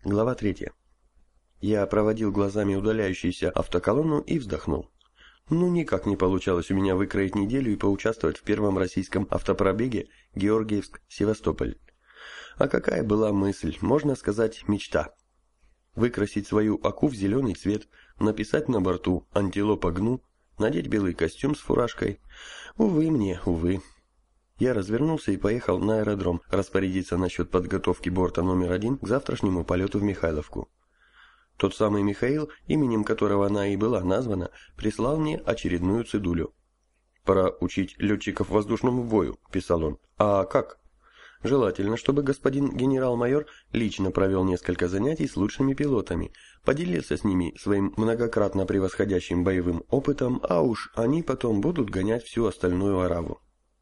Глава 3. Я проводил глазами удаляющуюся автоколонну и вздохнул. Никак не получалось у меня выкроить неделю и поучаствовать в первом российском автопробеге Георгиевск-Севастополь. А какая была мысль, можно сказать, мечта. Выкрасить свою Аку в зеленый цвет, написать на борту «Антилопа Гну», надеть белый костюм с фуражкой. Увы мне, увы. Я развернулся и поехал на аэродром распорядиться насчет подготовки борта номер 1 к завтрашнему полету в Михайловку. Тот самый Михаил, именем которого она и была названа, прислал мне очередную цедулю. «Пора учить летчиков воздушному бою», – писал он. «А как?» «Желательно, чтобы господин генерал-майор лично провел несколько занятий с лучшими пилотами, поделился с ними своим многократно превосходящим боевым опытом, а уж они потом будут гонять всю остальную араву».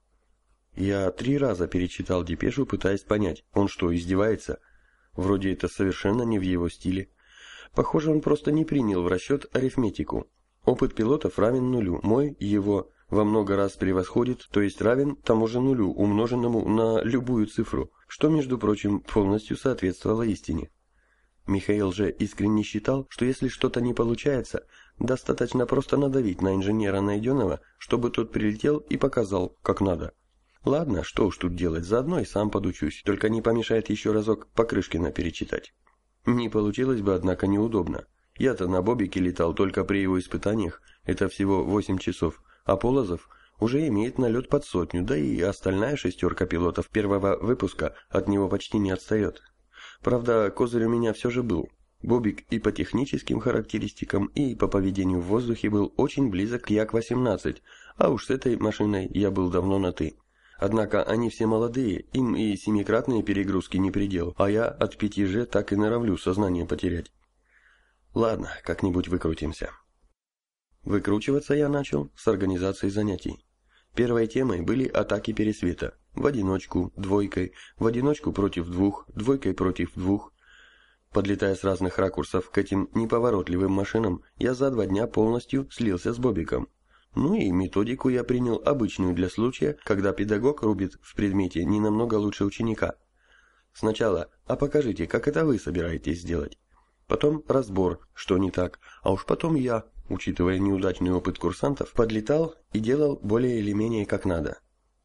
Я 3 раза перечитал депешу, пытаясь понять, он что, издевается? Вроде это совершенно не в его стиле. Похоже, он просто не принял в расчет арифметику. Опыт пилотов равен нулю, мой его во много раз превосходит, то есть равен тому же нулю, умноженному на любую цифру, что, между прочим, полностью соответствовало истине. Михаил же искренне считал, что если что-то не получается, достаточно просто надавить на инженера найденного, чтобы тот прилетел и показал, как надо. Ладно, что уж тут делать, заодно и сам подучусь, только не помешает еще разок Покрышкина перечитать. Не получилось бы, однако, неудобно. Я-то на Бобике летал только при его испытаниях, это всего 8 часов, а Полозов уже имеет налет под 100, да и остальная 6 пилотов первого выпуска от него почти не отстает. Правда, козырь у меня все же был. Бобик и по техническим характеристикам, и по поведению в воздухе был очень близок к Як-18, а уж с этой машиной я был давно на «ты». Однако они все молодые, им и 7-кратные перегрузки не предел, а я от 5G так и норовлю сознание потерять. Ладно, как-нибудь выкрутимся. Выкручиваться я начал с организации занятий. Первой темой были атаки пересвета. В одиночку, двойкой, в одиночку против двух, двойкой против двух. Подлетая с разных ракурсов к этим неповоротливым машинам, я за 2 дня полностью слился с Бобиком. И методику я принял обычную для случая, когда педагог рубит в предмете не намного лучше ученика. Сначала, а покажите, как это вы собираетесь сделать. Потом разбор, что не так, а уж потом я, учитывая неудачный опыт курсантов, подлетал и делал более или менее как надо.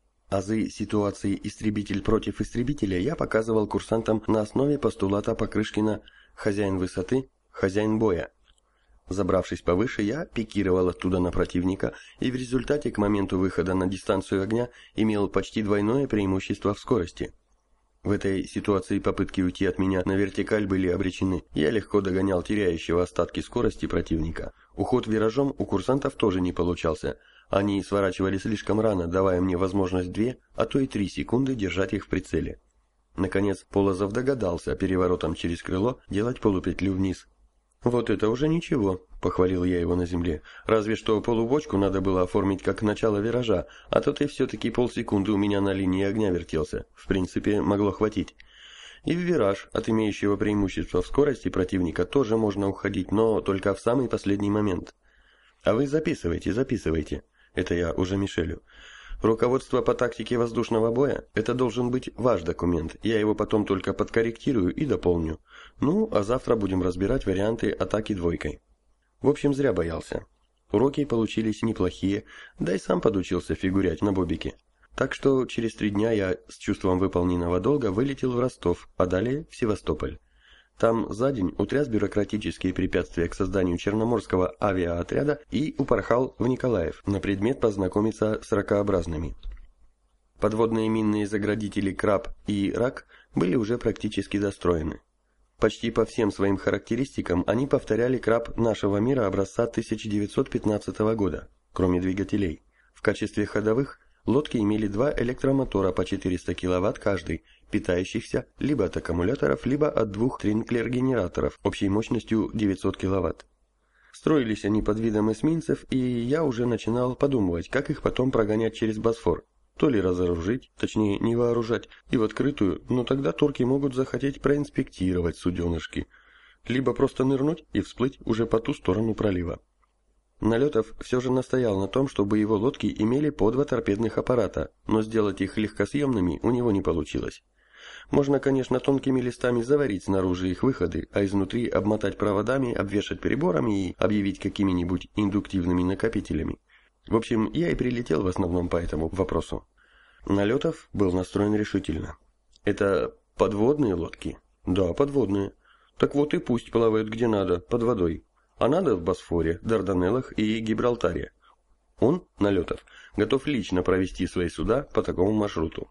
Азы ситуации истребитель против истребителя я показывал курсантам на основе постулата Покрышкина «хозяин высоты, хозяин боя». Забравшись повыше, я пикировал оттуда на противника и в результате к моменту выхода на дистанцию огня имел почти двойное преимущество в скорости. В этой ситуации попытки уйти от меня на вертикаль были обречены. Я легко догонял теряющего остатки скорости противника. Уход виражом у курсантов тоже не получался. Они сворачивали слишком рано, давая мне возможность 2, а то и 3 секунды держать их в прицеле. Наконец, Полозов догадался переворотом через крыло делать полупетлю вниз. «Вот это уже ничего», — похвалил я его на земле. «Разве что полубочку надо было оформить как начало виража, а то ты все-таки полсекунды у меня на линии огня вертелся. В принципе, могло хватить. И в вираж от имеющего преимущества в скорости противника тоже можно уходить, но только в самый последний момент. А вы записывайте. Это я уже Мишелю. Руководство по тактике воздушного боя – это должен быть ваш документ, я его потом только подкорректирую и дополню. А завтра будем разбирать варианты атаки двойкой». В общем, зря боялся. Уроки получились неплохие, да и сам подучился фигурять на Бобике. Так что через 3 дня я с чувством выполненного долга вылетел в Ростов, а далее в Севастополь. Там за день утряс бюрократические препятствия к созданию Черноморского авиаотряда и упорхал в Николаев на предмет познакомиться с ракообразными. Подводные минные заградители «Краб» и «Рак» были уже практически достроены. Почти по всем своим характеристикам они повторяли «Краб» нашего мира образца 1915 года, кроме двигателей. В качестве ходовых лодки имели 2 электромотора по 400 кВт каждый, питающихся либо от аккумуляторов, либо от 2 тринклер-генераторов общей мощностью 900 кВт. Строились они под видом эсминцев, и я уже начинал подумывать, как их потом прогонять через Босфор. То ли разоружить, точнее не вооружать, и в открытую, но тогда турки могут захотеть проинспектировать суденышки. Либо просто нырнуть и всплыть уже по ту сторону пролива. Налетов все же настоял на том, чтобы его лодки имели по 2 торпедных аппарата, но сделать их легкосъемными у него не получилось. Можно, конечно, тонкими листами заварить снаружи их выходы, а изнутри обмотать проводами, обвешать приборами и объявить какими-нибудь индуктивными накопителями. В общем, я и прилетел в основном по этому вопросу. Налетов был настроен решительно. Это подводные лодки? Да, подводные. Так вот и пусть плавают где надо, под водой. А надо в Босфоре, Дарданеллах и Гибралтаре. Он, Налетов, готов лично провести свои суда по такому маршруту.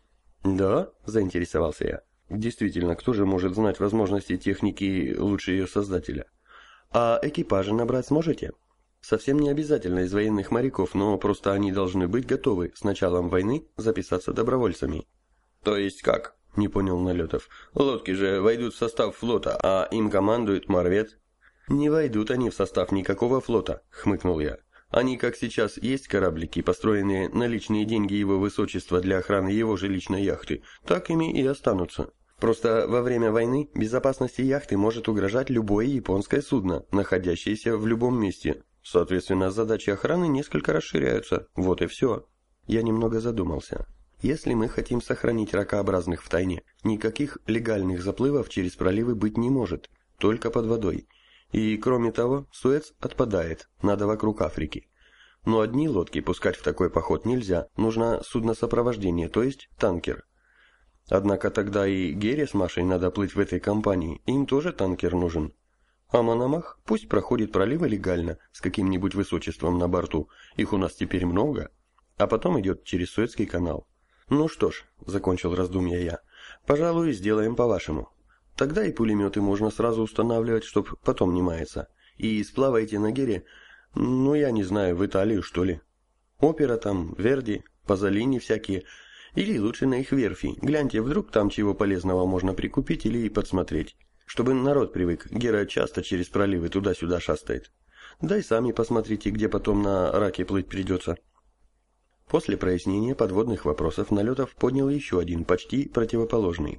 Да, заинтересовался я. Действительно, кто же может знать возможности техники лучше ее создателя? А экипажи набрать сможете? Совсем не обязательно из военных моряков, но просто они должны быть готовы с началом войны записаться добровольцами. То есть как? Не понял Налетов. Лодки же войдут в состав флота, а им командует морвет. Не войдут они в состав никакого флота, хмыкнул я. Они, как сейчас, есть кораблики, построенные на личные деньги его высочества для охраны его же личной яхты, так ими и останутся. Просто во время войны безопасности яхты может угрожать любое японское судно, находящееся в любом месте. Соответственно, задачи охраны несколько расширяются. Вот и все. Я немного задумался. Если мы хотим сохранить ракообразных в тайне, никаких легальных заплывов через проливы быть не может, только под водой. И, кроме того, Суэц отпадает, надо вокруг Африки. Но одни лодки пускать в такой поход нельзя, нужно судно-сопровождение, то есть танкер. Однако тогда и Гере с Машей надо плыть в этой компании, им тоже танкер нужен. А Мономах пусть проходит проливы легально, с каким-нибудь высочеством на борту, их у нас теперь много, а потом идет через Суэцкий канал. Ну что ж, закончил раздумья я, пожалуй, сделаем по-вашему. Тогда и пулеметы можно сразу устанавливать, чтоб потом не маяться. И сплавайте на Гере, ну я не знаю, в Италию что ли. Опера там, Верди, Пазолини всякие. Или лучше на их верфи. Гляньте, вдруг там чего полезного можно прикупить или подсмотреть. Чтобы народ привык, Гера часто через проливы туда-сюда шастает. Да и сами посмотрите, где потом на раке плыть придется. После прояснения подводных вопросов Налетов поднял еще один, почти противоположный.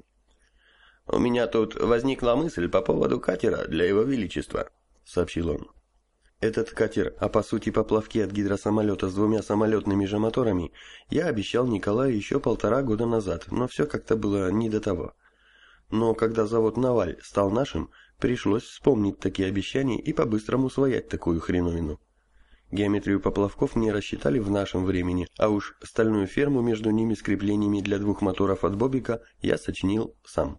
«У меня тут возникла мысль по поводу катера для его величества», — сообщил он. Этот катер, а по сути поплавки от гидросамолета с двумя самолетными же моторами, я обещал Николаю еще 1,5 года назад, но все как-то было не до того. Но когда завод «Наваль» стал нашим, пришлось вспомнить такие обещания и по-быстрому усвоять такую хреновину. Геометрию поплавков не рассчитали в нашем времени, а уж стальную ферму между ними с креплениями для 2 моторов от Бобика я сочинил сам.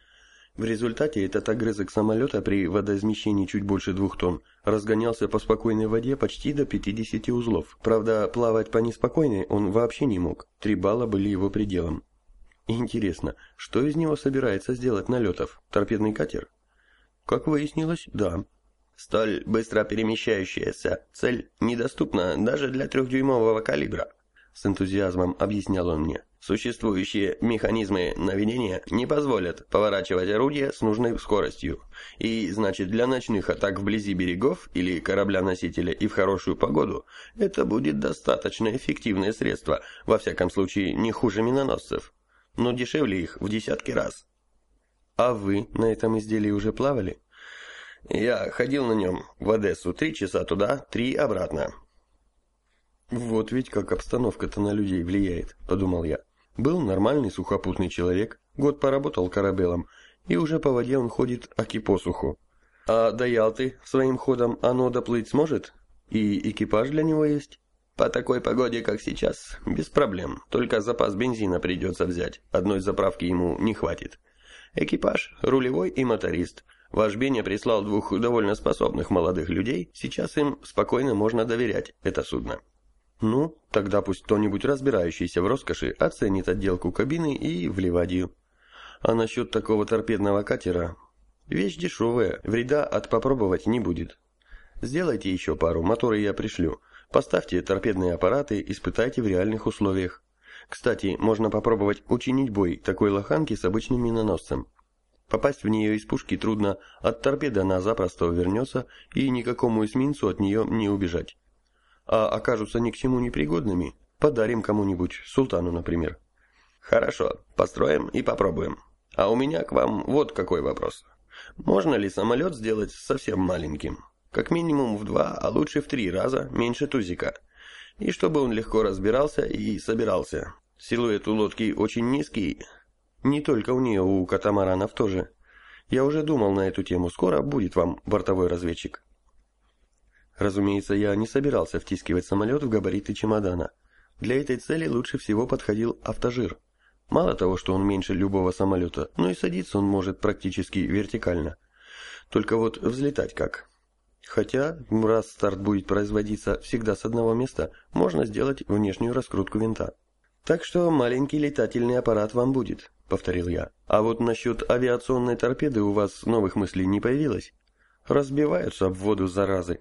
В результате этот огрызок самолета при водоизмещении чуть больше 2 тонн разгонялся по спокойной воде почти до 50 узлов. Правда, плавать по неспокойной он вообще не мог, 3 балла были его пределом. Интересно, что из него собирается сделать Налетов? Торпедный катер? Как выяснилось, да. Столь быстро перемещающаяся цель недоступна даже для 3-дюймового калибра, с энтузиазмом объяснял он мне. Существующие механизмы наведения не позволят поворачивать орудие с нужной скоростью. И, значит, для ночных атак вблизи берегов или корабля-носителя и в хорошую погоду это будет достаточно эффективное средство, во всяком случае не хуже миноносцев, но дешевле их в десятки раз. А вы на этом изделии уже плавали? Я ходил на нем в Одессу 3 часа туда, 3 обратно. Вот ведь как обстановка-то на людей влияет, подумал я. Был нормальный сухопутный человек, год поработал корабелом, и уже по воде он ходит аки по суху. А до Ялты своим ходом оно доплыть сможет? И экипаж для него есть? По такой погоде, как сейчас, без проблем, только запас бензина придется взять, одной заправки ему не хватит. Экипаж, рулевой и моторист. Ваш Беня прислал 2 довольно способных молодых людей, сейчас им спокойно можно доверять это судно. Ну, тогда пусть кто-нибудь разбирающийся в роскоши оценит отделку кабины и в Ливадию. А насчет такого торпедного катера, вещь дешевая, вреда от попробовать не будет. Сделайте еще пару, моторы я пришлю. Поставьте торпедные аппараты, испытайте в реальных условиях. Кстати, можно попробовать учинить бой такой лоханки с обычным миноносцем. Попасть в нее из пушки трудно, от торпеды она запросто увернется, и никакому эсминцу от нее не убежать. А окажутся ни к чему непригодными, подарим кому-нибудь, султану, например. Хорошо, построим и попробуем. А у меня к вам вот какой вопрос. Можно ли самолет сделать совсем маленьким? Как минимум в 2, а лучше в 3 раза меньше тузика. И чтобы он легко разбирался и собирался. Силуэт у лодки очень низкий. Не только у нее, у катамаранов тоже. Я уже думал на эту тему, скоро будет вам бортовой разведчик. Разумеется, я не собирался втискивать самолет в габариты чемодана. Для этой цели лучше всего подходил автожир. Мало того, что он меньше любого самолета, но и садиться он может практически вертикально. Только вот взлетать как? Хотя, раз старт будет производиться всегда с одного места, можно сделать внешнюю раскрутку винта. «Так что маленький летательный аппарат вам будет», — повторил я. «А вот насчет авиационной торпеды у вас новых мыслей не появилось? Разбиваются об воду заразы».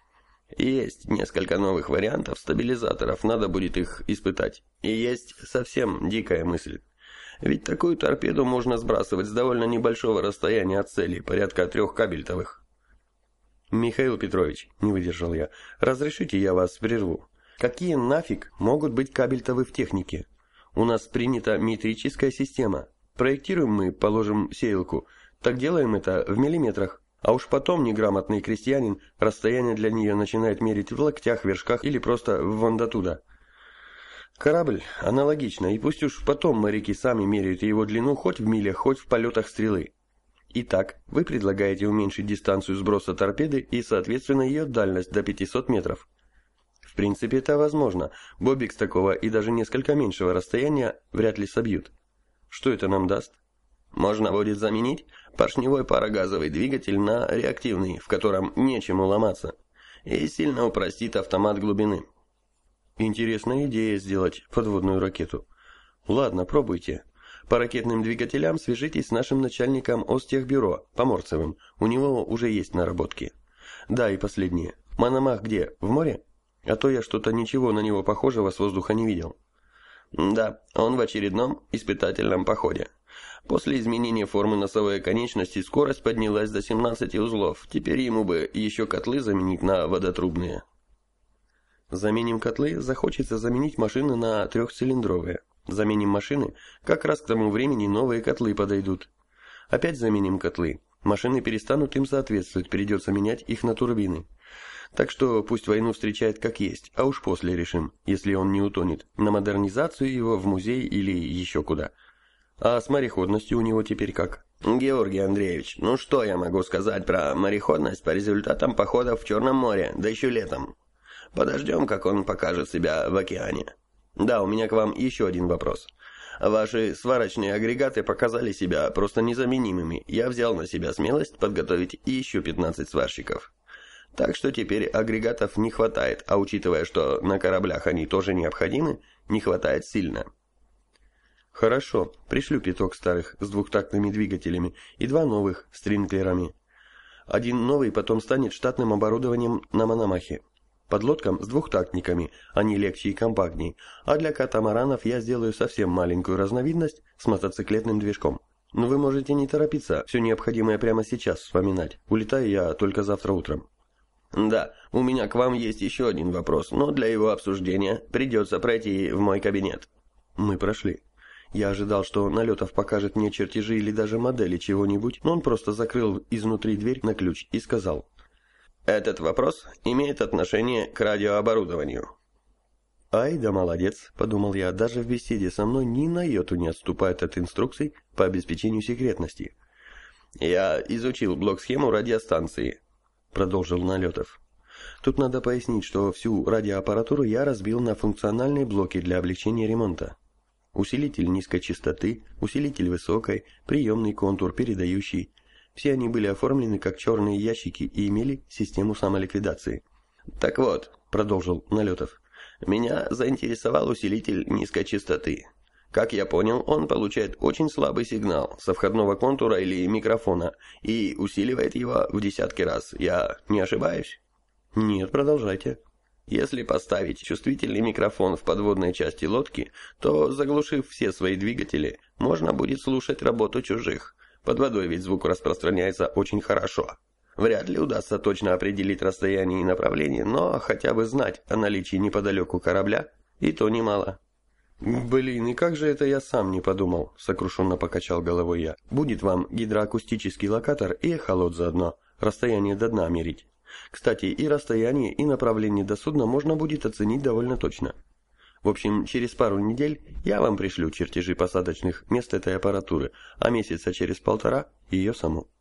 «Есть несколько новых вариантов стабилизаторов, надо будет их испытать. И есть совсем дикая мысль. Ведь такую торпеду можно сбрасывать с довольно небольшого расстояния от цели, порядка 3 кабельтовых». «Михаил Петрович», — не выдержал я, — «разрешите я вас прерву? Какие нафиг могут быть кабельтовы в технике? У нас принята метрическая система. Проектируем мы, положим, сеялку, так делаем это в миллиметрах. А уж потом неграмотный крестьянин расстояние для нее начинает мерить в локтях, вершках или просто вон до туда. Корабль аналогично, и пусть уж потом моряки сами меряют его длину хоть в милях, хоть в полетах стрелы. Итак, вы предлагаете уменьшить дистанцию сброса торпеды и, соответственно, ее дальность до 500 метров. В принципе, это возможно. Бобик с такого и даже несколько меньшего расстояния вряд ли собьют. Что это нам даст? Можно будет заменить поршневой парогазовый двигатель на реактивный, в котором нечему ломаться, и сильно упростит автомат глубины. Интересная идея сделать подводную ракету. Ладно, пробуйте. По ракетным двигателям свяжитесь с нашим начальником Остехбюро, Поморцевым. У него уже есть наработки. Да, и последнее. Мономах где? В море? А то я что-то ничего на него похожего с воздуха не видел. Да, он в очередном испытательном походе. После изменения формы носовой конечности скорость поднялась до 17 узлов. Теперь ему бы еще котлы заменить на водотрубные. Заменим котлы, захочется заменить машины на трехцилиндровые. Заменим машины, как раз к тому времени новые котлы подойдут. Опять заменим котлы. Машины перестанут им соответствовать, придется менять их на турбины. Так что пусть войну встречает как есть, а уж после решим, если он не утонет, на модернизацию его в музей или еще куда. А с мореходностью у него теперь как? Георгий Андреевич, ну что я могу сказать про мореходность по результатам походов в Черном море, да еще летом? Подождем, как он покажет себя в океане. Да, у меня к вам еще один вопрос. Ваши сварочные агрегаты показали себя просто незаменимыми. Я взял на себя смелость подготовить еще 15 сварщиков. Так что теперь агрегатов не хватает, а учитывая, что на кораблях они тоже необходимы, не хватает сильно. Хорошо, пришлю пяток старых с двухтактными двигателями и 2 новых с тринклерами. Один новый потом станет штатным оборудованием на Мономахе. Подлодкам с двухтактниками, они легче и компактнее, а для катамаранов я сделаю совсем маленькую разновидность с мотоциклетным движком. Но вы можете не торопиться, все необходимое прямо сейчас вспоминать. Улетаю я только завтра утром. Да, у меня к вам есть еще один вопрос, но для его обсуждения придется пройти в мой кабинет. Мы прошли. Я ожидал, что Налетов покажет мне чертежи или даже модели чего-нибудь, но он просто закрыл изнутри дверь на ключ и сказал: «Этот вопрос имеет отношение к радиооборудованию». «Ай да молодец», — подумал я, — даже в беседе со мной ни на йоту не отступает от инструкций по обеспечению секретности. «Я изучил блок-схему радиостанции», — продолжил Налетов. Тут надо пояснить, что всю радиоаппаратуру я разбил на функциональные блоки для облегчения ремонта. Усилитель низкой частоты, усилитель высокой, приемный контур, передающий. Все они были оформлены как черные ящики и имели систему самоликвидации. «Так вот», — продолжил Налетов, — «меня заинтересовал усилитель низкой частоты. Как я понял, он получает очень слабый сигнал со входного контура или микрофона и усиливает его в десятки раз. Я не ошибаюсь?» «Нет, продолжайте». «Если поставить чувствительный микрофон в подводной части лодки, то, заглушив все свои двигатели, можно будет слушать работу чужих. Под водой ведь звук распространяется очень хорошо. Вряд ли удастся точно определить расстояние и направление, но хотя бы знать о наличии неподалеку корабля, и то немало». «Блин, и как же это я сам не подумал?» — сокрушенно покачал головой я. «Будет вам гидроакустический локатор и эхолот заодно, расстояние до дна мерить. Кстати, и расстояние, и направление до судна можно будет оценить довольно точно. В общем, через пару недель я вам пришлю чертежи посадочных мест этой аппаратуры, а месяца через полтора ее саму.